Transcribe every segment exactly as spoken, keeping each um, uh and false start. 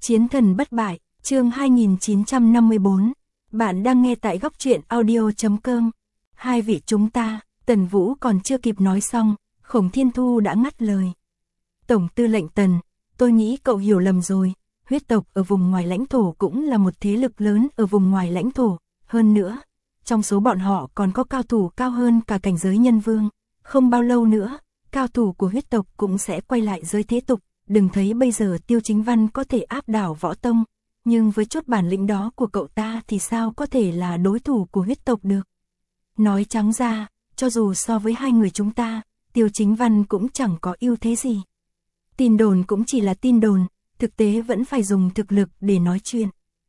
Chiến thần bất bại, chương hai nghìn chín trăm năm mươi bốn. Bạn đang nghe tại góc truyện audio chấm com. Hai vị chúng ta, Tần Vũ còn chưa kịp nói xong, Khổng Thiên Thu đã ngắt lời. Tổng tư lệnh Tần, tôi nghĩ cậu hiểu lầm rồi, huyết tộc ở vùng ngoài lãnh thổ cũng là một thế lực lớn ở vùng ngoài lãnh thổ, hơn nữa, trong số bọn họ còn có cao thủ cao hơn cả cảnh giới nhân vương, không bao lâu nữa, cao thủ của huyết tộc cũng sẽ quay lại giới thế tục. Đừng thấy bây giờ Tiêu Chính Văn có thể áp đảo võ tông, nhưng với chút bản lĩnh đó của cậu ta thì sao có thể là đối thủ của huyết tộc được. Nói trắng ra, cho dù so với hai người chúng ta, Tiêu Chính Văn cũng chẳng có ưu thế gì. Tin đồn cũng chỉ là tin đồn, thực tế vẫn phải dùng thực lực để nói chuyện.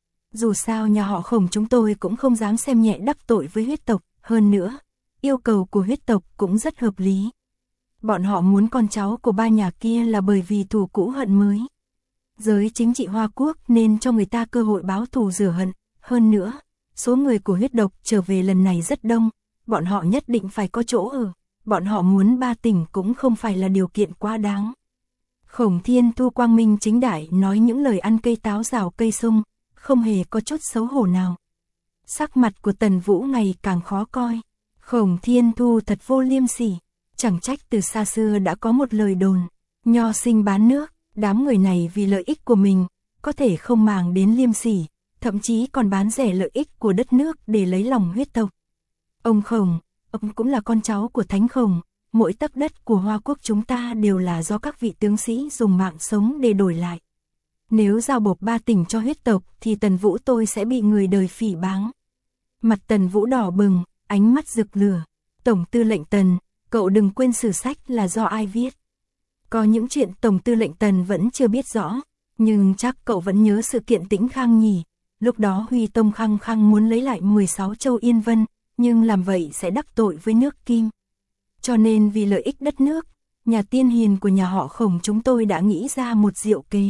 Dù sao nhà họ Khổng chúng tôi cũng không dám xem nhẹ đắc tội với huyết tộc, hơn nữa, yêu cầu của huyết tộc cũng rất hợp lý. Bọn họ muốn con cháu của ba nhà kia là bởi vì thù cũ hận mới. Giới chính trị Hoa Quốc nên cho người ta cơ hội báo thù rửa hận. Hơn nữa, số người của huyết độc trở về lần này rất đông. Bọn họ nhất định phải có chỗ ở. Bọn họ muốn ba tỉnh cũng không phải là điều kiện quá đáng. Khổng Thiên Thu quang minh chính đại nói những lời ăn cây táo rào cây sung, không hề có chút xấu hổ nào. Sắc mặt của Tần Vũ ngày càng khó coi. Khổng Thiên Thu thật vô liêm sỉ. Chẳng trách từ xa xưa đã có một lời đồn, nho sinh bán nước, đám người này vì lợi ích của mình, có thể không màng đến liêm sỉ, thậm chí còn bán rẻ lợi ích của đất nước để lấy lòng huyết tộc. Ông Khổng, ông cũng là con cháu của Thánh Khổng, mỗi tấc đất của Hoa Quốc chúng ta đều là do các vị tướng sĩ dùng mạng sống để đổi lại. Nếu giao bộp ba tỉnh cho huyết tộc thì Tần Vũ tôi sẽ bị người đời phỉ báng. Mặt Tần Vũ đỏ bừng, ánh mắt rực lửa. Tổng tư lệnh Tần, cậu đừng quên sử sách là do ai viết. Có những chuyện Tổng tư lệnh Tần vẫn chưa biết rõ, nhưng chắc cậu vẫn nhớ sự kiện Tĩnh Khang nhỉ. Lúc đó Huy Tông khăng khăng muốn lấy lại mười sáu châu Yên Vân, nhưng làm vậy sẽ đắc tội với nước Kim. Cho nên vì lợi ích đất nước, nhà tiên hiền của nhà họ Khổng chúng tôi đã nghĩ ra một diệu kế.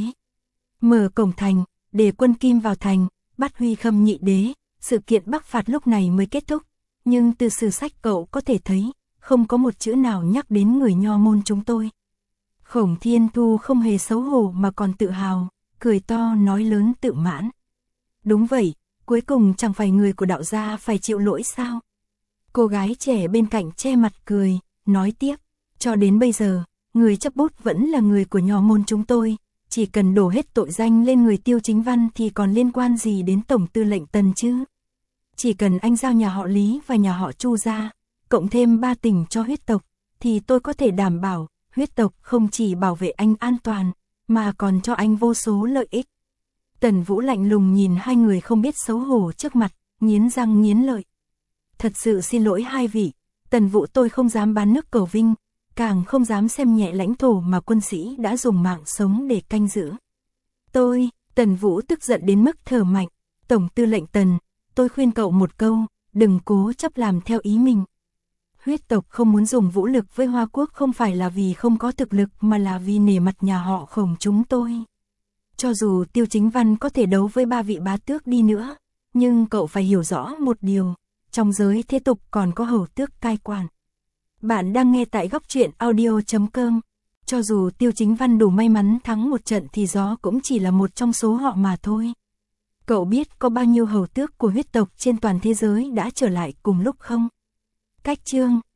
Mở cổng thành, để quân Kim vào thành, bắt Huy Khâm nhị đế, sự kiện Bắc phạt lúc này mới kết thúc. Nhưng từ sử sách cậu có thể thấy, không có một chữ nào nhắc đến người nho môn chúng tôi. Khổng Thiên Thu không hề xấu hổ mà còn tự hào, cười to nói lớn tự mãn. Đúng vậy, cuối cùng chẳng phải người của đạo gia phải chịu lỗi sao? Cô gái trẻ bên cạnh che mặt cười, nói tiếp, cho đến bây giờ, người chấp bút vẫn là người của nho môn chúng tôi, chỉ cần đổ hết tội danh lên người Tiêu Chính Văn thì còn liên quan gì đến Tổng tư lệnh Tần chứ? Chỉ cần anh giao nhà họ Lý và nhà họ Chu ra, cộng thêm ba tỉnh cho huyết tộc, thì tôi có thể đảm bảo, huyết tộc không chỉ bảo vệ anh an toàn, mà còn cho anh vô số lợi ích. Tần Vũ lạnh lùng nhìn hai người không biết xấu hổ trước mặt, nghiến răng nghiến lợi. Thật sự xin lỗi hai vị, Tần Vũ tôi không dám bán nước cầu vinh, càng không dám xem nhẹ lãnh thổ mà quân sĩ đã dùng mạng sống để canh giữ. Tôi, Tần Vũ tức giận đến mức thở mạnh, Tổng tư lệnh Tần, tôi khuyên cậu một câu, đừng cố chấp làm theo ý mình. Huyết tộc không muốn dùng vũ lực với Hoa Quốc không phải là vì không có thực lực mà là vì nể mặt nhà họ Khổng chúng tôi. Cho dù Tiêu Chính Văn có thể đấu với ba vị bá tước đi nữa, nhưng cậu phải hiểu rõ một điều, trong giới thế tục còn có hầu tước cai quản. Bạn đang nghe tại góc truyện audio chấm com. Cho dù Tiêu Chính Văn đủ may mắn thắng một trận thì gió cũng chỉ là một trong số họ mà thôi. Cậu biết có bao nhiêu hầu tước của huyết tộc trên toàn thế giới đã trở lại cùng lúc không? Cách chương